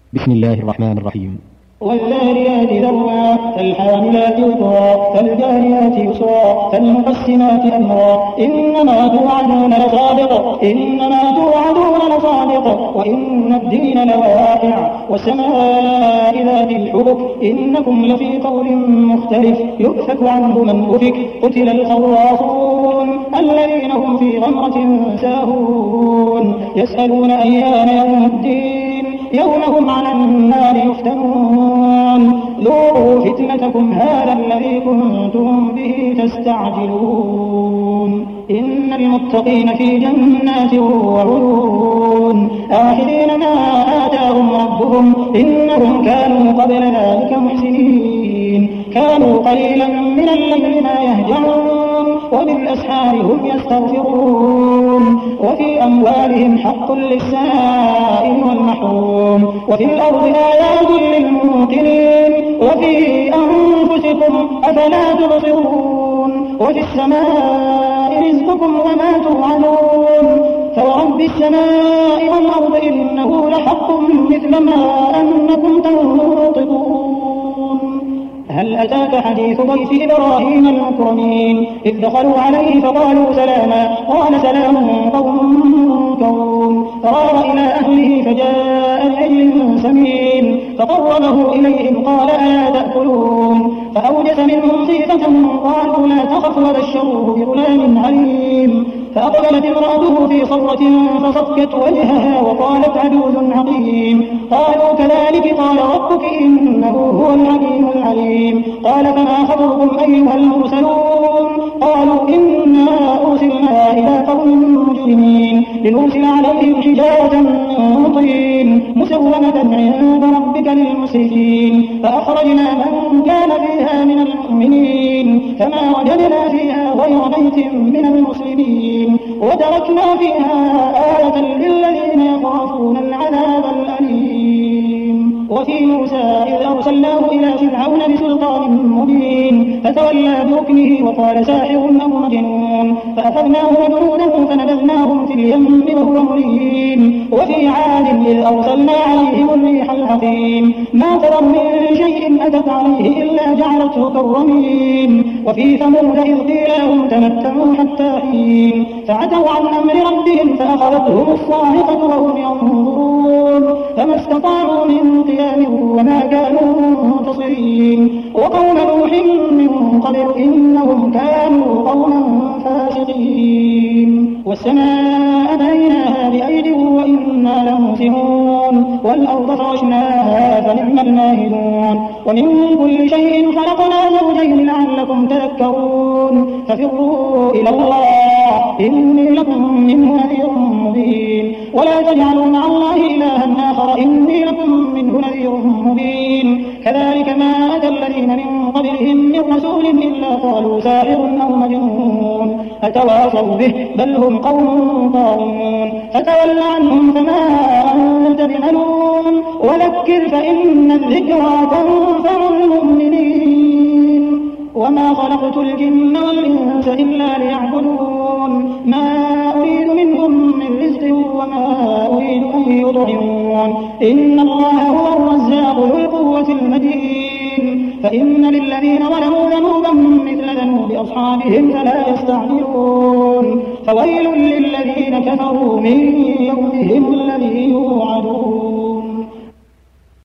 بسم الله الرحمن الرحيم. والذاريات ذروا فالحاملات وقرا فالجاريات يسرا فالمقسمات أمرا إنما توعدون لصادق وإن الدين لواقع والسماء ذات الحبك إنكم لفي قول مختلف يؤفك عنه من أفك قتل الخراصون الذين هم في غمرة ساهون يسألون أيان يوم الدين يوم هم على النار يفتنون ذوقوا فتنتكم هذا الذي كنتم به تستعجلون إن المتقين في جنات وعيون آخذين ما آتاهم ربهم إنهم كانوا قبل ذلك محسنين كانوا قليلا من الليل ما يهجعون وبالأسحار هم يستغفرون وفي أموالهم حق للسائل والمحروم وفي الأرض آيات للموقنين وفي أنفسكم أفلا تبصرون وفي السماء رزقكم وما توعدون فورب السماء والأرض إنه لحق مثل ما أنكم تنطقون هل أتاك حديث ضيف إبراهيم المكرمين إذ دخلوا عليه فقالوا سلاما قال سلام قوم منكرون فراغ إلى أهله فجاء بعجل سمين فقربه إليهم قال ألا تأكلون فأوجس منهم خيفة قالوا لا تخف وبشروه بغلام عليم فأقبلت امرأته في صرة فصكت وجهها وقالت عجوز عقيم قالوا كذلك قال ربك إنه هو العليم العليم قال فما خطبكم أيها المرسلون قالوا إنا أرسلنا إلى قوم مجرمين لنرسل عليهم حجارة من طين مسومة عند ربك للمسرفين فأخرجنا من كان فيها من المؤمنين فما وجدنا فيها غير بيت من المسلمين وتركنا فيها آية للذين يخافون العذاب الأليم وفي موسى إذ أرسلناه إلى فرعون بسلطان مبين فتولى بركنه وقال ساحر أو مجنون فأخذناه وجنوده فنبذناهم في اليم وهو مليم وفي عاد إذ أرسلنا عليهم الريح العقيم ما ترى من شيء أتت عليه إلا جعلته كالرميم وفي ثمود إذ قيل لهم تمتعوا حتى حين فعتوا عن أمر ربهم فأخذتهم الصاعقة وهم ينظرون فما استطاعوا من قيام وما كانوا منتصرين وقوم نوح من قبل إنهم كانوا قوما فاسقين والسماء بنيناها بأيد وإنا لموسعون والأرض فرشناها فنعم الماهدون ومن كل شيء خلقنا زوجين لعلكم تذكرون ففروا إلى الله إني لكم منه نذير مبين ولا تجعلوا مع الله إلها آخر إني لكم منه نذير مبين كذلك ما أتى الذين من قبلهم من رسول إلا قالوا ساحر أو مجنون أتواصوا به بل هم قوم طاغون فتول عنهم فما أنت بملوم وذكر فإن الذكرى تنفع المؤمنين وما خلقت الجن والإنس إلا ليعبدون ما أريد منهم من رزق وما أريد أن يطعمون إن الله هو الرزاق ذو القوة المتين فإن للذين ظلموا ذنوبا مثل ذنوب أصحابهم فلا يستعجلون فويل للذين كفروا من يومهم الذي يوعدون.